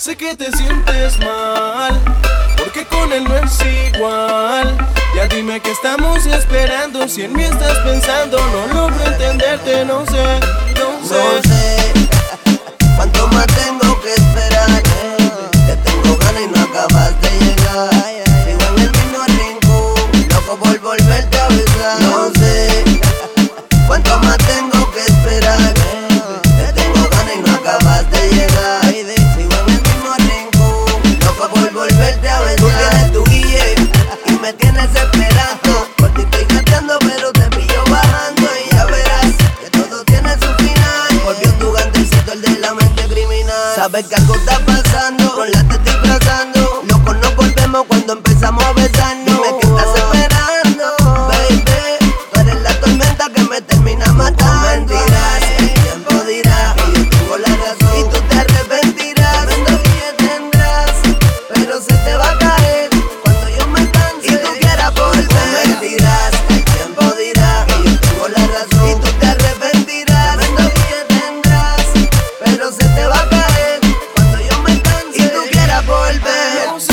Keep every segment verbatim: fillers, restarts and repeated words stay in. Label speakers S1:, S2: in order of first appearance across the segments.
S1: Sé que te sientes mal, porque con él no es igual. Ya dime que estamos esperando, si en mí estás pensando. No logro entenderte, no sé, no sé.
S2: No sé cuánto más tengo que esperar. Te tengo ganas y no acabas de llegar. Sigo en el mismo rincón, loco por volverte a besar. No sé cuánto más tengo que esperar. Te tengo ganas y no acabas de llegar. Sigo en el mismo rincón, loco por volverte a besar. Tú tienes tu guille y me tienes esperando. Por ti estoy gateando pero te pillo bajando. Y ya verás que todo tiene su final. Volvió tu gantecito, el de la mente criminal. Sabes que algo está pasando, con la te estoy trazando. Locos nos volvemos cuando empezamos a besarnos. Dime que estás esperando, baby. Tú eres la tormenta que me termina matando. No mentirás, el tiempo dirá que yo tengo la razón y tú te arrepentirás. Tremendo guille tendrás, pero se te va a caer cuando yo me canse y tú quieras volver. No mentirás, el tiempo dirá que yo tengo la razón y tú te arrepentirás. Tremendo guille tendrás, pero se te va a caer cuando yo me canse y tú quieras volver.
S1: No sé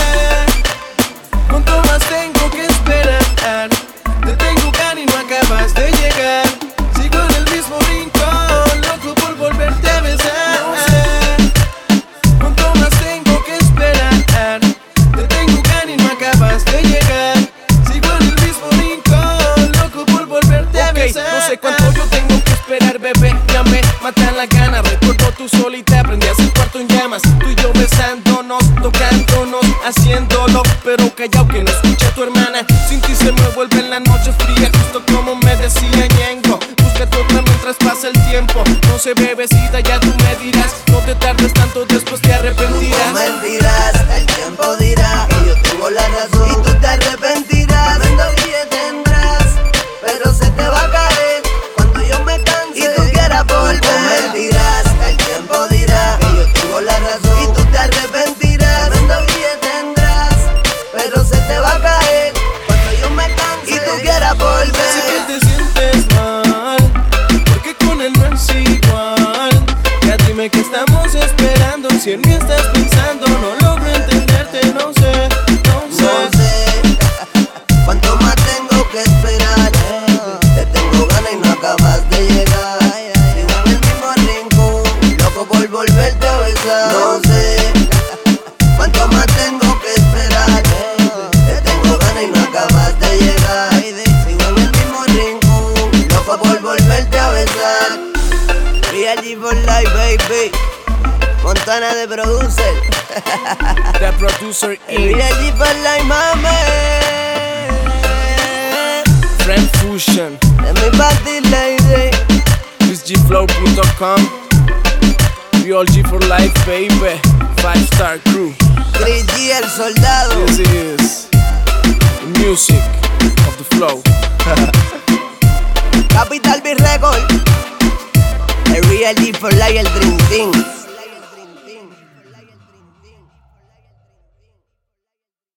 S1: cuánto más tengo que esperar. Te tengo ganas y no acabas de llegar. Sigo en el mismo rincón, loco por volverte a besar. No sé cuánto más tengo que esperar. Te tengo ganas y no acabas de llegar. Sigo en el mismo rincón, loco por volverte a besar. No sé cuánto yo tengo que esperar, bebé. Ya me matan la gana. Recuerdo tu solita, prendías el cuarto en llamas. Tú y yo besándonos, tocándonos, haciéndolo, pero callao que no escucha tu hermana. Sin ti se me vuelve en la noche fría, justo como me decía Ñengo. Búscate otra mientras pasa el tiempo. No sé, bebecita, ya tú me dirás. No te tardes tanto, después te arrepentirás.
S2: No mentirás, el tiempo dirá que yo tengo la razón y tú te arrepentirás. Tremendo guille tendrás, pero se te va a caer cuando yo me canse y tú quieras volver. No mentirás, el tiempo dirá que yo tengo la razón y tú te arrepentirás. Tremendo guille tendrás, pero se te va a caer cuando yo me canse y tú quieras volver.
S1: Sé que te sientes mal, porque con él no es igual. Ya dime que estamos esperando, si en mí estás pensando. No logro entenderte, no sé, no
S2: No
S1: sé.
S2: sé cuánto más tengo que esperar. Te tengo ganas y no acabas de llegar. Sigo en el mismo rincón, loco por volverte a besar. No sé cuánto más tengo que esperar. Te tengo ganas y no acabas de llegar. Sigo en el mismo rincón, loco por volverte a besar. Real G for life, baby. Montana de producer.
S1: The producer
S2: Real
S1: is
S2: G for life, mami.
S1: Friend Fusion.
S2: De mi party lady.
S1: Chris G Flow punto com. Real G for life, baby. Five star crew.
S2: Chris G, el soldado.
S1: This is the music of the flow.
S2: Capital B Record. El Real G for life, el Dream Team.